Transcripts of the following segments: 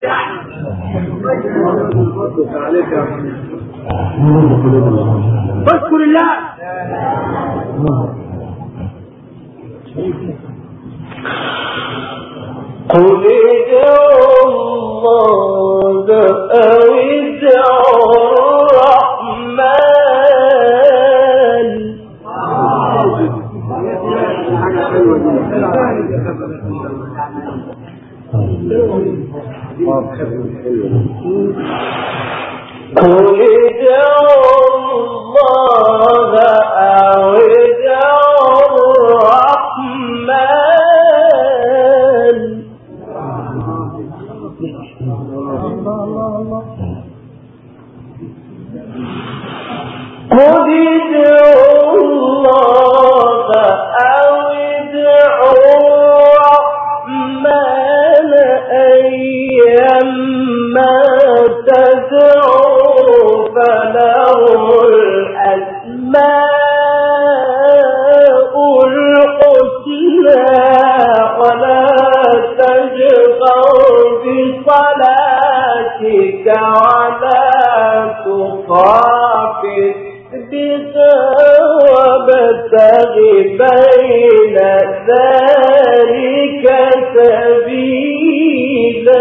فاذكر الله. قل ادعوا الله أو ادعوا الرحمن قل ادعوا الله أو ادعوا الرحمن قل ادعوا الله أو ادعوا الرحمن أيما تدعوا فله الأسماء الحسنى ولا تجهر بصلاتك ولا تخافت بها وابتغ بين ذلك سبيلا.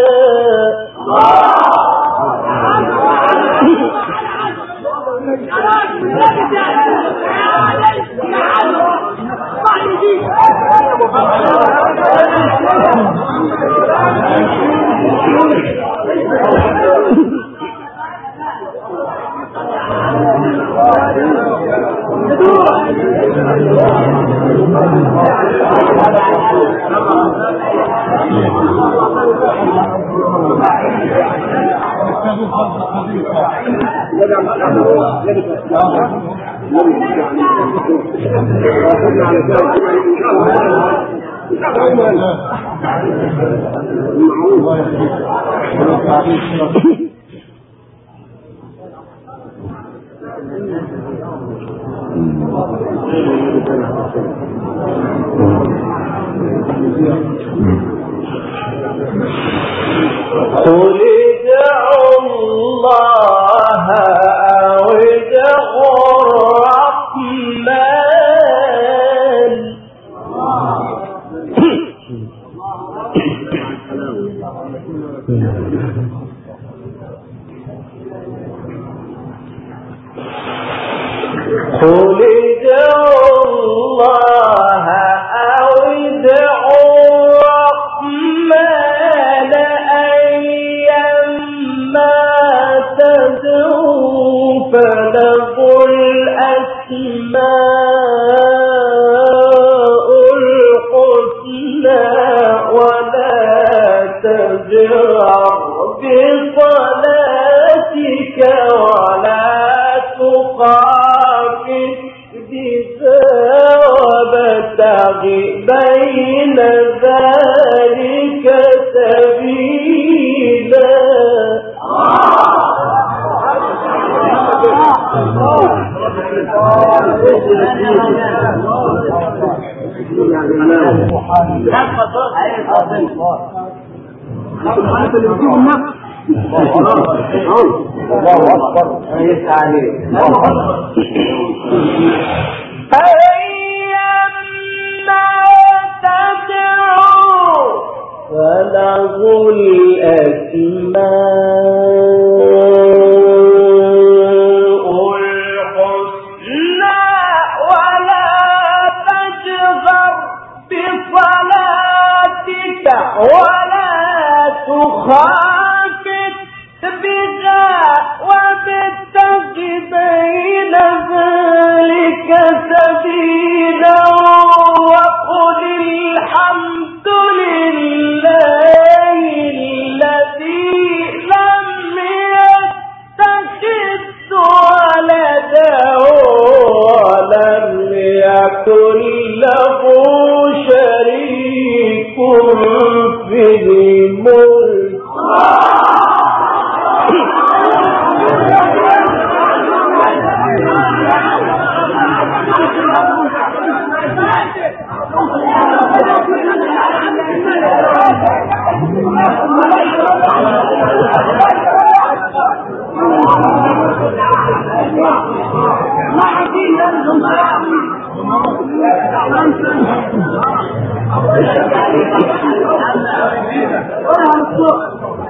قل ادعوا الله أو ادعوا الرحمن قل ادعوا الله أو ادعوا الرحمن أيما تدعوا فله الأسماء الحسنى ولا تجهر بصلاتك ولا تخافت بها وابتغ بين ذلك سبيلا. فله الأسماء الحسنى ولا تجهر بصلاتك ولا تخافت بها وابتغ بين ذلك سبيلا وقل الحمد لله الذي لم يتخذ ولدا ولم يكن له شريك في الملك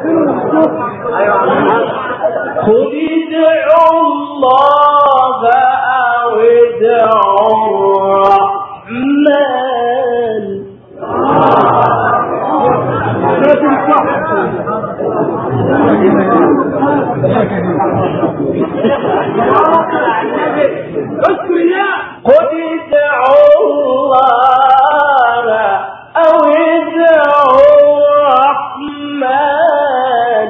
قل ادعوا الله أو ادعوا الرحمن قل ادعوا الله أو ادعوا الرحمن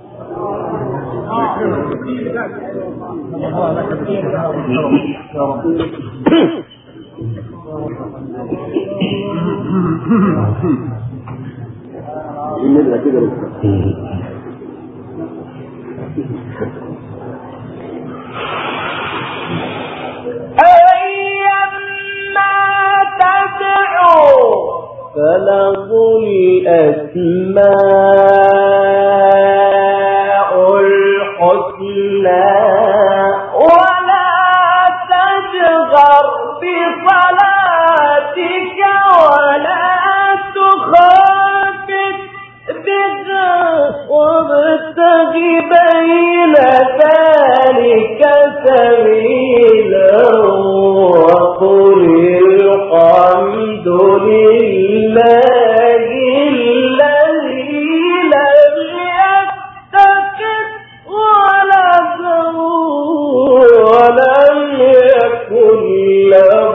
أيما تدعو فله الأسماء الحسنى ولا تجهر بصلاتك ولا تخافت بها وابتغ بين ذلك سبيلا وقل الحمد لله الذي لم يتخذ ولدا ولم يكن له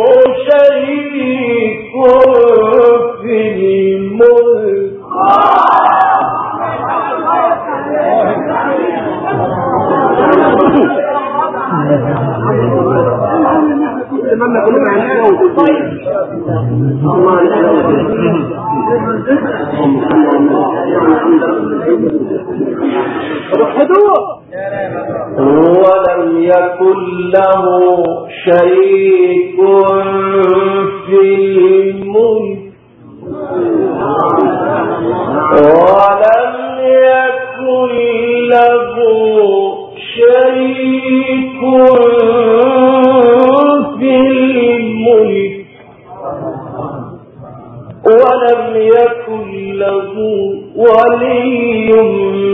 شريك في الملك ولم يكن له شريك في الملك ولم يكن له شريك في الملك ولم يكن له ولي